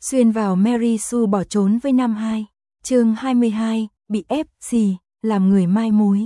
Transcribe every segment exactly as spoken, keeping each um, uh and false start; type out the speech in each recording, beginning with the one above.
Xuyên vào Mary Sue bỏ trốn với Nam Hai. Chương hai mươi hai, bị ép gì, làm người mai mối.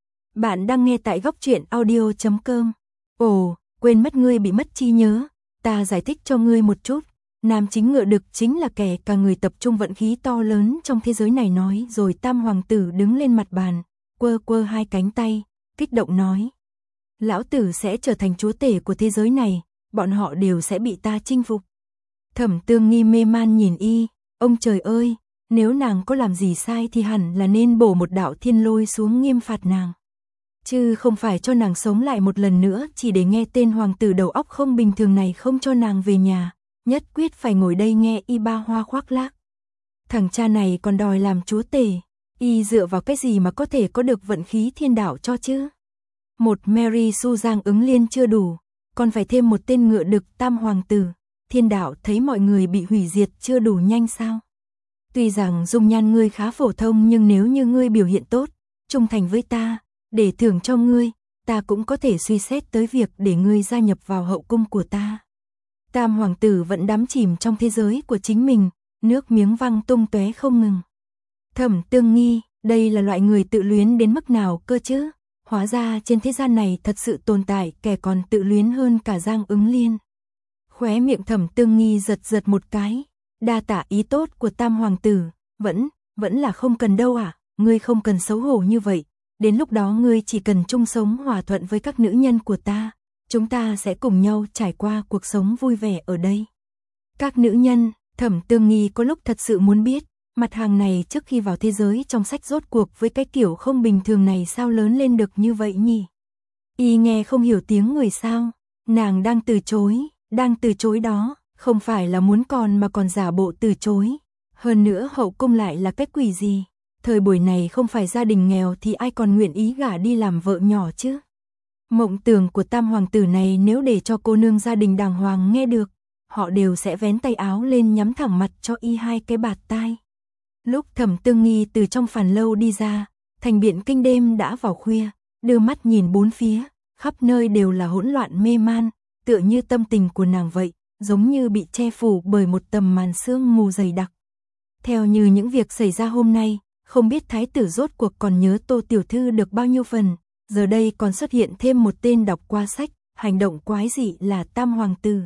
Bạn đang nghe tại góc truyện audio chấm com. Ồ, quên mất ngươi bị mất trí nhớ, ta giải thích cho ngươi một chút. Nam chính ngựa đực chính là kẻ cả người tập trung vận khí to lớn trong thế giới này nói, rồi Tam hoàng tử đứng lên mặt bàn, quơ quơ hai cánh tay, kích động nói: lão tử sẽ trở thành chúa tể của thế giới này, bọn họ đều sẽ bị ta chinh phục. Thẩm Tương Nghi mê man nhìn y, ông trời ơi, nếu nàng có làm gì sai thì hẳn là nên bổ một đạo thiên lôi xuống nghiêm phạt nàng, chứ không phải cho nàng sống lại một lần nữa chỉ để nghe tên hoàng tử đầu óc không bình thường này không cho nàng về nhà, nhất quyết phải ngồi đây nghe y ba hoa khoác lác. Thằng cha này còn đòi làm chúa tể, y dựa vào cái gì mà có thể có được vận khí thiên đạo cho chứ? Một Mary Sue Giang ứng liên chưa đủ, còn phải thêm một tên ngựa đực Tam hoàng tử. Thiên đạo thấy mọi người bị hủy diệt chưa đủ nhanh sao? Tuy rằng dung nhan ngươi khá phổ thông, nhưng nếu như ngươi biểu hiện tốt, trung thành với ta, để thưởng cho ngươi, ta cũng có thể suy xét tới việc để ngươi gia nhập vào hậu cung của ta. Tam hoàng tử vẫn đắm chìm trong thế giới của chính mình, nước miếng văng tung tóe không ngừng. Thẩm Tương Nghi, đây là loại người tự luyến đến mức nào cơ chứ? Hóa ra trên thế gian này thật sự tồn tại kẻ còn tự luyến hơn cả Giang ứng liên. Khóe miệng Thẩm Tương Nghi giật giật một cái, đa tạ ý tốt của Tam hoàng tử, vẫn, vẫn là không cần đâu à, ngươi không cần xấu hổ như vậy, đến lúc đó ngươi chỉ cần chung sống hòa thuận với các nữ nhân của ta, chúng ta sẽ cùng nhau trải qua cuộc sống vui vẻ ở đây. Các nữ nhân, Thẩm Tương Nghi có lúc thật sự muốn biết, mặt hàng này trước khi vào thế giới trong sách rốt cuộc với cái kiểu không bình thường này sao lớn lên được như vậy nhỉ? Y nghe không hiểu tiếng người sao, nàng đang từ chối. Đang từ chối đó, không phải là muốn còn mà còn giả bộ từ chối. Hơn nữa hậu cung lại là cái quỷ gì? Thời buổi này không phải gia đình nghèo thì ai còn nguyện ý gả đi làm vợ nhỏ chứ? Mộng tưởng của Tam hoàng tử này nếu để cho cô nương gia đình đàng hoàng nghe được, họ đều sẽ vén tay áo lên nhắm thẳng mặt cho y hai cái bạt tai. Lúc Thẩm Tương Nghi từ trong phàn lâu đi ra, thành biện kinh đêm đã vào khuya, đưa mắt nhìn bốn phía, khắp nơi đều là hỗn loạn mê man. Tựa như tâm tình của nàng vậy, giống như bị che phủ bởi một tầm màn sương mù dày đặc. Theo như những việc xảy ra hôm nay, không biết thái tử rốt cuộc còn nhớ Tô tiểu thư được bao nhiêu phần, giờ đây còn xuất hiện thêm một tên đọc qua sách, hành động quái dị là Tam hoàng tử.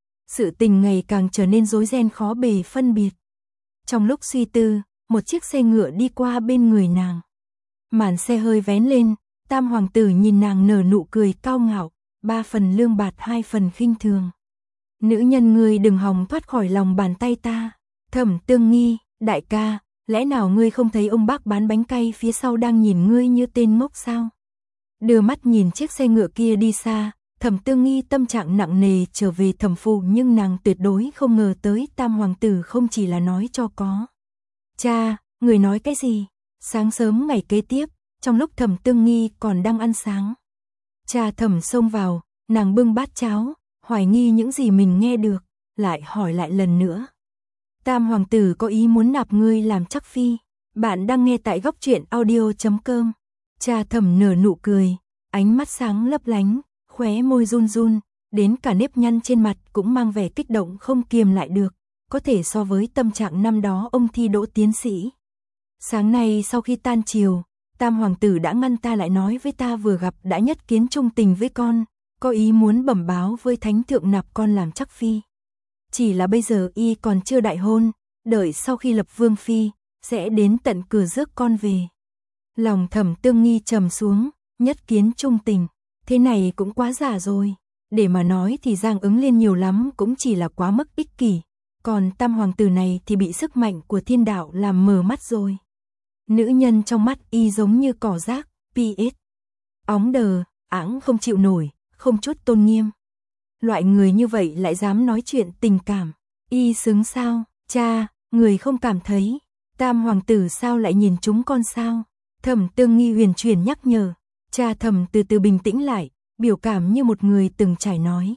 Sự tình ngày càng trở nên rối ren khó bề phân biệt. Trong lúc suy tư, một chiếc xe ngựa đi qua bên người nàng. Màn xe hơi vén lên, Tam hoàng tử nhìn nàng nở nụ cười cao ngạo. Ba phần lương bạt hai phần khinh thường. Nữ nhân ngươi đừng hòng thoát khỏi lòng bàn tay ta. Thẩm Tương Nghi, đại ca, lẽ nào ngươi không thấy ông bác bán bánh cay phía sau đang nhìn ngươi như tên ngốc sao? Đưa mắt nhìn chiếc xe ngựa kia đi xa, Thẩm Tương Nghi tâm trạng nặng nề trở về thẩm phủ, nhưng nàng tuyệt đối không ngờ tới Tam hoàng tử không chỉ là nói cho có. Cha, người nói cái gì? Sáng sớm ngày kế tiếp, trong lúc Thẩm Tương Nghi còn đang ăn sáng, cha Thẩm xông vào, nàng bưng bát cháo, hoài nghi những gì mình nghe được, lại hỏi lại lần nữa. Tam hoàng tử có ý muốn nạp ngươi làm chắc phi. Bạn đang nghe tại góc truyện audio chấm com. Cha Thẩm nở nụ cười, ánh mắt sáng lấp lánh, khóe môi run run, đến cả nếp nhăn trên mặt cũng mang vẻ kích động không kiềm lại được, có thể so với tâm trạng năm đó ông thi đỗ tiến sĩ. Sáng nay sau khi tan chiều, Tam hoàng tử đã ngăn ta lại, nói với ta vừa gặp đã nhất kiến trung tình với con, có ý muốn bẩm báo với thánh thượng nạp con làm chắc phi. Chỉ là bây giờ y còn chưa đại hôn, đợi sau khi lập vương phi, sẽ đến tận cửa rước con về. Lòng Thẩm Tương Nghi trầm xuống, nhất kiến trung tình, thế này cũng quá giả rồi. Để mà nói thì Giang ứng liên nhiều lắm cũng chỉ là quá mức ích kỷ, còn Tam hoàng tử này thì bị sức mạnh của thiên đạo làm mờ mắt rồi. Nữ nhân trong mắt y giống như cỏ rác, pi ét. Óng đờ, áng không chịu nổi, không chút tôn nghiêm. Loại người như vậy lại dám nói chuyện tình cảm. Y xứng sao? Cha, người không cảm thấy Tam hoàng tử sao lại nhìn chúng con sao? Thẩm Tương Nghi huyền chuyển nhắc nhở. Cha Thẩm từ từ bình tĩnh lại, biểu cảm như một người từng trải nói.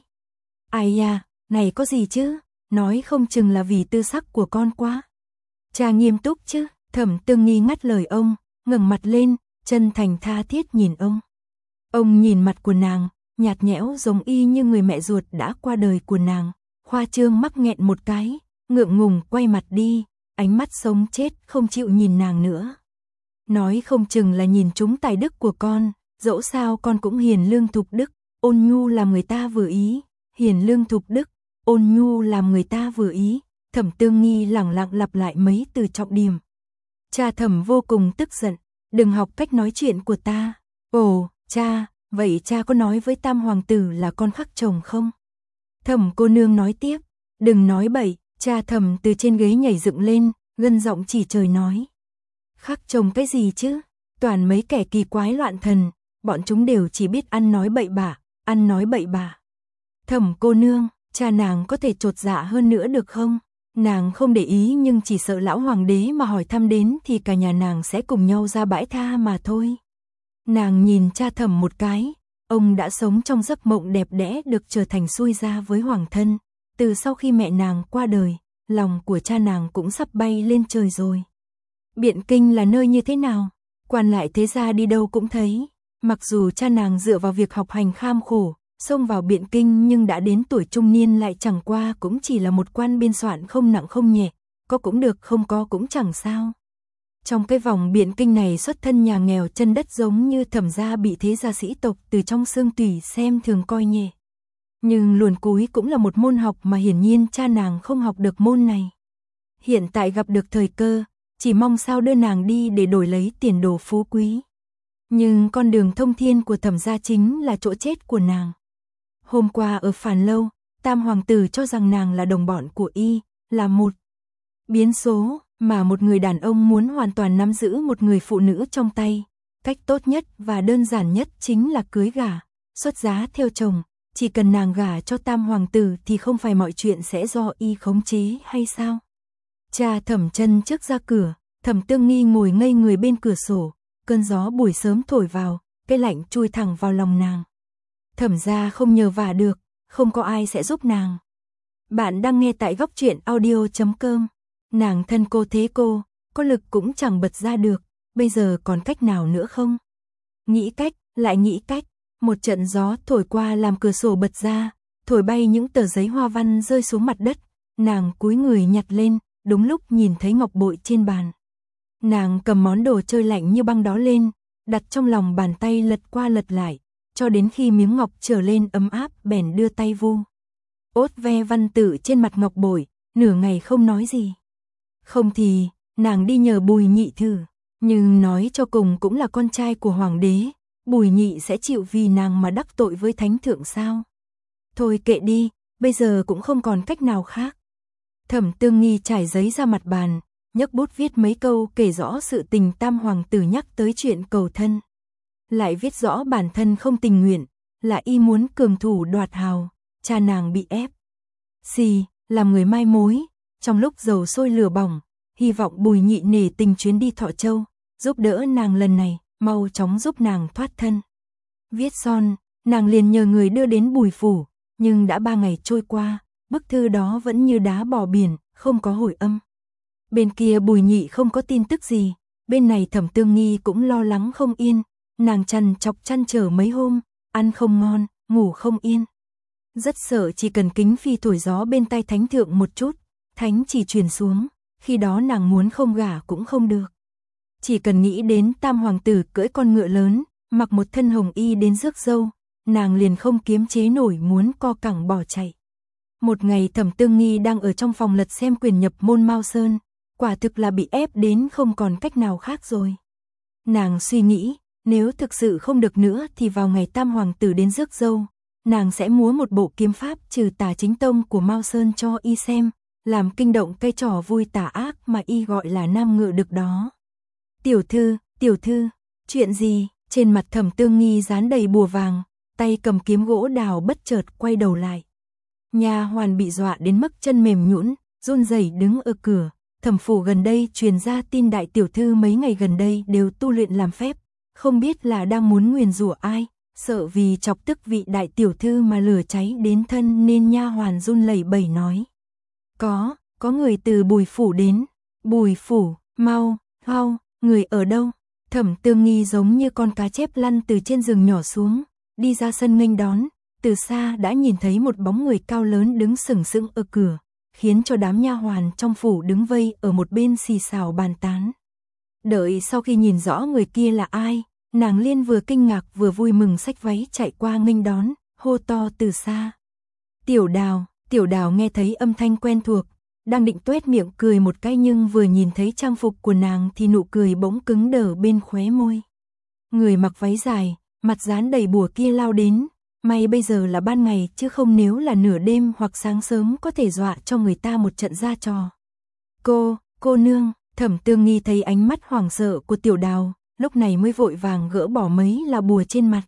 Ai da, này có gì chứ? Nói không chừng là vì tư sắc của con quá. Cha nghiêm túc chứ? Thẩm Tương Nghi ngắt lời ông, ngẩng mặt lên, chân thành tha thiết nhìn ông. Ông nhìn mặt của nàng, nhạt nhẽo giống y như người mẹ ruột đã qua đời của nàng, khoa trương mắc nghẹn một cái, ngượng ngùng quay mặt đi, ánh mắt sống chết không chịu nhìn nàng nữa. Nói không chừng là nhìn trúng tài đức của con, dẫu sao con cũng hiền lương thục đức, ôn nhu làm người ta vừa ý, hiền lương thục đức, ôn nhu làm người ta vừa ý. Thẩm Tương Nghi lẳng lặng lặp lại mấy từ trọng điểm. Cha Thẩm vô cùng tức giận, đừng học cách nói chuyện của ta. Ồ, cha, vậy cha có nói với Tam hoàng tử là con khắc chồng không? Thẩm cô nương nói tiếp, đừng nói bậy. Cha Thẩm từ trên ghế nhảy dựng lên, gân giọng chỉ trời nói. Khắc chồng cái gì chứ? Toàn mấy kẻ kỳ quái loạn thần, bọn chúng đều chỉ biết ăn nói bậy bạ, ăn nói bậy bạ. Thẩm cô nương, cha nàng có thể chột dạ hơn nữa được không? Nàng không để ý nhưng chỉ sợ lão hoàng đế mà hỏi thăm đến thì cả nhà nàng sẽ cùng nhau ra bãi tha mà thôi. Nàng nhìn cha Thẩm một cái, ông đã sống trong giấc mộng đẹp đẽ được trở thành xui gia với hoàng thân. Từ sau khi mẹ nàng qua đời, lòng của cha nàng cũng sắp bay lên trời rồi. Biện Kinh là nơi như thế nào? Quan lại thế gia đi đâu cũng thấy. Mặc dù cha nàng dựa vào việc học hành kham khổ, xông vào Biện Kinh nhưng đã đến tuổi trung niên lại chẳng qua cũng chỉ là một quan biên soạn không nặng không nhẹ, có cũng được không có cũng chẳng sao. Trong cái vòng Biện Kinh này xuất thân nhà nghèo chân đất giống như Thẩm gia bị thế gia sĩ tộc từ trong xương tủy xem thường coi nhẹ. Nhưng luồn cúi cũng là một môn học mà hiển nhiên cha nàng không học được môn này. Hiện tại gặp được thời cơ, chỉ mong sao đưa nàng đi để đổi lấy tiền đồ phú quý. Nhưng con đường thông thiên của Thẩm gia chính là chỗ chết của nàng. Hôm qua ở Phàn Lâu, Tam hoàng tử cho rằng nàng là đồng bọn của y, là một biến số mà một người đàn ông muốn hoàn toàn nắm giữ một người phụ nữ trong tay. Cách tốt nhất và đơn giản nhất chính là cưới gả, xuất giá theo chồng. Chỉ cần nàng gả cho Tam hoàng tử thì không phải mọi chuyện sẽ do y khống chế hay sao? Cha Thẩm chân trước ra cửa, Thẩm Tương Nghi ngồi ngây người bên cửa sổ, cơn gió buổi sớm thổi vào, cái lạnh chui thẳng vào lòng nàng. Thẩm gia không nhờ vả được, không có ai sẽ giúp nàng. Bạn đang nghe tại góc truyện audio chấm com. Nàng thân cô thế cô, có lực cũng chẳng bật ra được, bây giờ còn cách nào nữa không? Nghĩ cách, lại nghĩ cách. Một trận gió thổi qua làm cửa sổ bật ra, thổi bay những tờ giấy hoa văn rơi xuống mặt đất. Nàng cúi người nhặt lên, đúng lúc nhìn thấy ngọc bội trên bàn. Nàng cầm món đồ chơi lạnh như băng đó lên, đặt trong lòng bàn tay lật qua lật lại, cho đến khi miếng ngọc trở lên ấm áp bèn đưa tay vu. Ốt ve văn tự trên mặt ngọc bội, nửa ngày không nói gì. Không thì, nàng đi nhờ Bùi Nhị thử, nhưng nói cho cùng cũng là con trai của hoàng đế. Bùi Nhị sẽ chịu vì nàng mà đắc tội với thánh thượng sao? Thôi kệ đi, bây giờ cũng không còn cách nào khác. Thẩm Tương Nghi trải giấy ra mặt bàn, nhấc bút viết mấy câu kể rõ sự tình Tam hoàng tử nhắc tới chuyện cầu thân. Lại viết rõ bản thân không tình nguyện, là y muốn cường thủ đoạt hào, cha nàng bị ép. Xì, làm người mai mối, trong lúc dầu sôi lửa bỏng, hy vọng Bùi Nhị nể tình chuyến đi Thọ Châu, giúp đỡ nàng lần này. Mau chóng giúp nàng thoát thân. Viết xong, nàng liền nhờ người đưa đến Bùi phủ, nhưng đã ba ngày trôi qua, bức thư đó vẫn như đá bỏ biển, không có hồi âm. Bên kia Bùi Nhị không có tin tức gì, bên này Thẩm Tương Nghi cũng lo lắng không yên, nàng trằn trọc trăn trở mấy hôm, ăn không ngon, ngủ không yên. Rất sợ chỉ cần kính phi thổi gió bên tai thánh thượng một chút, thánh chỉ truyền xuống, khi đó nàng muốn không gả cũng không được. Chỉ cần nghĩ đến Tam hoàng tử cưỡi con ngựa lớn, mặc một thân hồng y đến rước dâu, nàng liền không kiềm chế nổi muốn co cẳng bỏ chạy. Một ngày Thẩm Tương Nghi đang ở trong phòng lật xem quyền nhập môn Mao Sơn, quả thực là bị ép đến không còn cách nào khác rồi. Nàng suy nghĩ, nếu thực sự không được nữa thì vào ngày Tam hoàng tử đến rước dâu, nàng sẽ múa một bộ kiếm pháp trừ tà chính tông của Mao Sơn cho y xem, làm kinh động cây trò vui tà ác mà y gọi là nam ngựa được đó. Tiểu thư, tiểu thư, chuyện gì? Trên mặt Thẩm Tương Nghi dán đầy bùa vàng, tay cầm kiếm gỗ đào bất chợt quay đầu lại. Nha hoàn bị dọa đến mức chân mềm nhũn, run rẩy đứng ở cửa. Thẩm phủ gần đây truyền ra tin đại tiểu thư mấy ngày gần đây đều tu luyện làm phép, không biết là đang muốn nguyền rủa ai, sợ vì chọc tức vị đại tiểu thư mà lửa cháy đến thân nên nha hoàn run lẩy bẩy nói: "Có, có người từ Bùi phủ đến." "Bùi phủ, mau, mau, người ở đâu?" Thẩm Tương Nghi giống như con cá chép lăn từ trên rừng nhỏ xuống, đi ra sân nghênh đón, từ xa đã nhìn thấy một bóng người cao lớn đứng sừng sững ở cửa, khiến cho đám nha hoàn trong phủ đứng vây ở một bên xì xào bàn tán. Đợi sau khi nhìn rõ người kia là ai, nàng Liên vừa kinh ngạc vừa vui mừng xách váy chạy qua nghênh đón, hô to từ xa. Tiểu Đào, Tiểu Đào nghe thấy âm thanh quen thuộc, đang định tuét miệng cười một cái nhưng vừa nhìn thấy trang phục của nàng thì nụ cười bỗng cứng đờ bên khóe môi. Người mặc váy dài, mặt dán đầy bùa kia lao đến, may bây giờ là ban ngày chứ không nếu là nửa đêm hoặc sáng sớm có thể dọa cho người ta một trận ra trò. Cô, cô nương, Thẩm Tương Nghi thấy ánh mắt hoảng sợ của Tiểu Đào, lúc này mới vội vàng gỡ bỏ mấy là bùa trên mặt.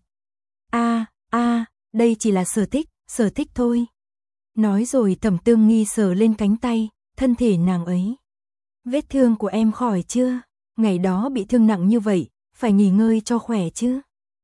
A, a, đây chỉ là sở thích, sở thích thôi. Nói rồi Thẩm Tương Nghi sờ lên cánh tay, thân thể nàng ấy. Vết thương của em khỏi chưa? Ngày đó bị thương nặng như vậy, phải nghỉ ngơi cho khỏe chứ.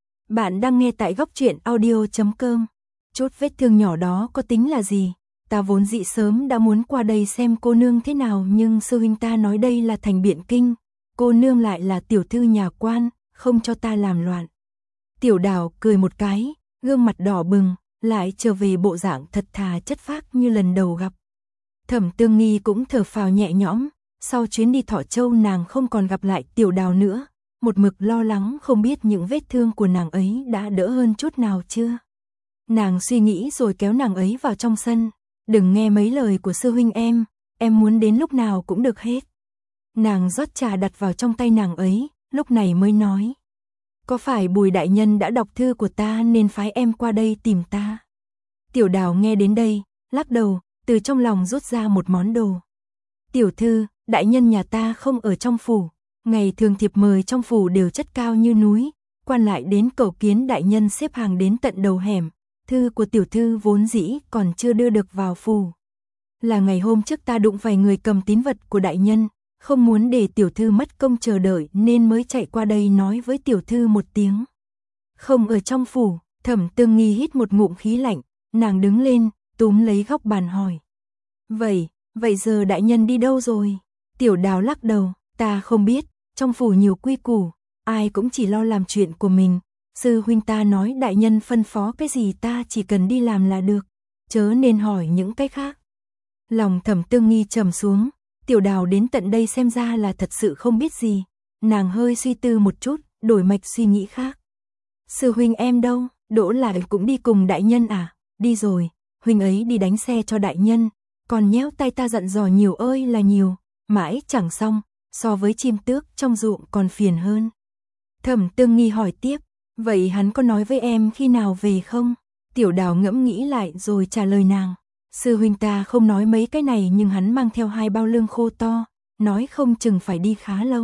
Bạn đang nghe tại góc truyện audio chấm com. Chút vết thương nhỏ đó có tính là gì? Ta vốn dĩ sớm đã muốn qua đây xem cô nương thế nào nhưng sư huynh ta nói đây là thành Biện Kinh. Cô nương lại là tiểu thư nhà quan, không cho ta làm loạn. Tiểu Đào cười một cái, gương mặt đỏ bừng, lại trở về bộ dạng thật thà chất phác như lần đầu gặp. Thẩm Tương Nghi cũng thở phào nhẹ nhõm, sau chuyến đi Thọ Châu nàng không còn gặp lại Tiểu Đào nữa, một mực lo lắng không biết những vết thương của nàng ấy đã đỡ hơn chút nào chưa. Nàng suy nghĩ rồi kéo nàng ấy vào trong sân, đừng nghe mấy lời của sư huynh em, em muốn đến lúc nào cũng được hết. Nàng rót trà đặt vào trong tay nàng ấy, lúc này mới nói. Có phải Bùi đại nhân đã đọc thư của ta nên phái em qua đây tìm ta? Tiểu Đào nghe đến đây, lắc đầu, từ trong lòng rút ra một món đồ. Tiểu thư, đại nhân nhà ta không ở trong phủ, ngày thường thiệp mời trong phủ đều chất cao như núi, quan lại đến cầu kiến đại nhân xếp hàng đến tận đầu hẻm, thư của tiểu thư vốn dĩ còn chưa đưa được vào phủ. Là ngày hôm trước ta đụng phải người cầm tín vật của đại nhân, không muốn để tiểu thư mất công chờ đợi nên mới chạy qua đây nói với tiểu thư một tiếng. Không ở trong phủ, Thẩm Tương Nghi hít một ngụm khí lạnh, nàng đứng lên, túm lấy góc bàn hỏi. Vậy, vậy giờ đại nhân đi đâu rồi? Tiểu Đào lắc đầu, ta không biết, trong phủ nhiều quy củ, ai cũng chỉ lo làm chuyện của mình. Sư huynh ta nói đại nhân phân phó cái gì ta chỉ cần đi làm là được, chớ nên hỏi những cái khác. Lòng Thẩm Tương Nghi trầm xuống, Tiểu Đào đến tận đây xem ra là thật sự không biết gì. Nàng hơi suy tư một chút, đổi mạch suy nghĩ khác. Sư huynh em đâu? Đỗ Lại cũng đi cùng đại nhân à? Đi rồi, huynh ấy đi đánh xe cho đại nhân, còn nhéo tay ta dặn dò nhiều ơi là nhiều, mãi chẳng xong, so với chim tước trong ruộng còn phiền hơn. Thẩm Tương Nghi hỏi tiếp, vậy hắn có nói với em khi nào về không? Tiểu Đào ngẫm nghĩ lại rồi trả lời nàng. Sư huynh ta không nói mấy cái này nhưng hắn mang theo hai bao lương khô to, nói không chừng phải đi khá lâu.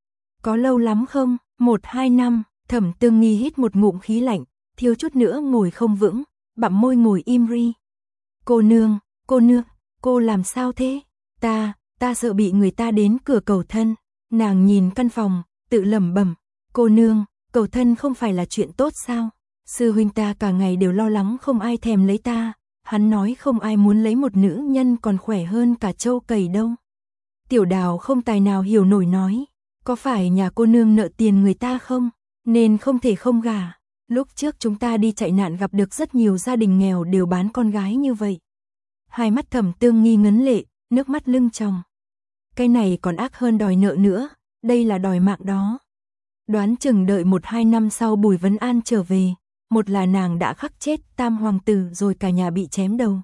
Có lâu lắm không? Một hai năm, Thẩm Tương Nghi hít một ngụm khí lạnh, thiếu chút nữa ngồi không vững, bặm môi ngồi im ri. Cô nương, cô nương, cô làm sao thế? Ta, ta sợ bị người ta đến cửa cầu thân. Nàng nhìn căn phòng, tự lẩm bẩm, cô nương, cầu thân không phải là chuyện tốt sao? Sư huynh ta cả ngày đều lo lắng không ai thèm lấy ta. Hắn nói không ai muốn lấy một nữ nhân còn khỏe hơn cả trâu cầy đâu. Tiểu Đào không tài nào hiểu nổi nói, có phải nhà cô nương nợ tiền người ta không, nên không thể không gả. Lúc trước chúng ta đi chạy nạn gặp được rất nhiều gia đình nghèo đều bán con gái như vậy. Hai mắt Thẩm Tương Nghi ngấn lệ, nước mắt lưng tròng. Cái này còn ác hơn đòi nợ nữa, đây là đòi mạng đó. Đoán chừng đợi một hai năm sau Bùi Vấn An trở về. Một là nàng đã khắc chết Tam hoàng tử rồi cả nhà bị chém đầu.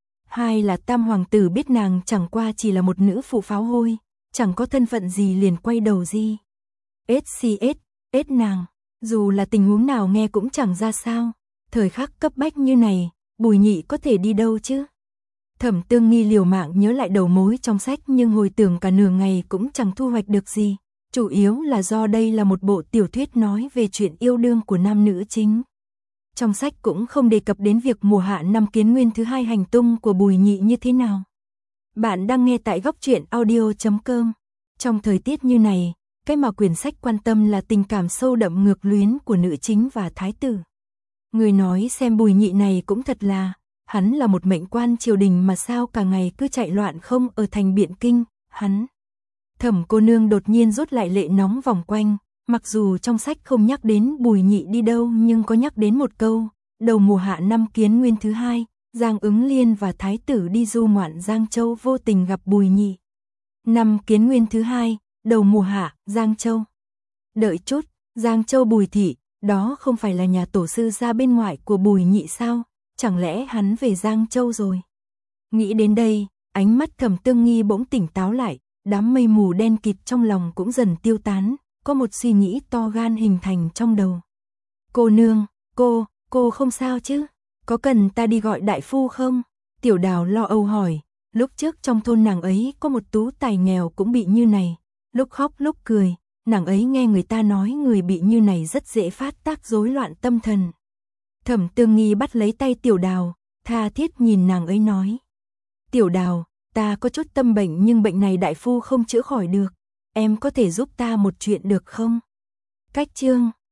Hai là Tam hoàng tử biết nàng chẳng qua chỉ là một nữ phụ pháo hôi, chẳng có thân phận gì liền quay đầu gì. ét xê ét, ết nàng, dù là tình huống nào nghe cũng chẳng ra sao. Thời khắc cấp bách như này, Bùi Nhị có thể đi đâu chứ? Thẩm Tương Nghi liều mạng nhớ lại đầu mối trong sách nhưng hồi tưởng cả nửa ngày cũng chẳng thu hoạch được gì. Chủ yếu là do đây là một bộ tiểu thuyết nói về chuyện yêu đương của nam nữ chính. Trong sách cũng không đề cập đến việc mùa hạ năm Kiến Nguyên thứ hai hành tung của Bùi Nhị như thế nào. Bạn đang nghe tại góc truyện audio chấm com. Trong thời tiết như này, cái mà quyển sách quan tâm là tình cảm sâu đậm ngược luyến của nữ chính và thái tử. Người nói xem Bùi Nhị này cũng thật là, hắn là một mệnh quan triều đình mà sao cả ngày cứ chạy loạn không ở thành Biện Kinh, hắn. Thẩm cô nương đột nhiên rút lại lệ nóng vòng quanh. Mặc dù trong sách không nhắc đến Bùi Nhị đi đâu nhưng có nhắc đến một câu, đầu mùa hạ năm Kiến Nguyên thứ hai, Giang Ứng Liên và Thái tử đi du ngoạn Giang Châu vô tình gặp Bùi Nhị. Năm Kiến Nguyên thứ hai, đầu mùa hạ, Giang Châu. Đợi chút, Giang Châu Bùi thị, đó không phải là nhà tổ sư ra bên ngoài của Bùi Nhị sao? Chẳng lẽ hắn về Giang Châu rồi? Nghĩ đến đây, ánh mắt Thẩm Tương Nghi bỗng tỉnh táo lại, đám mây mù đen kịt trong lòng cũng dần tiêu tán, có một suy nghĩ to gan hình thành trong đầu. Cô nương, cô, cô không sao chứ? Có cần ta đi gọi đại phu không? Tiểu Đào lo âu hỏi, lúc trước trong thôn nàng ấy có một tú tài nghèo cũng bị như này, lúc khóc lúc cười, nàng ấy nghe người ta nói người bị như này rất dễ phát tác rối loạn tâm thần. Thẩm Tương Nghi bắt lấy tay Tiểu Đào, tha thiết nhìn nàng ấy nói. Tiểu Đào, ta có chút tâm bệnh nhưng bệnh này đại phu không chữa khỏi được, em có thể giúp ta một chuyện được không? Cách chương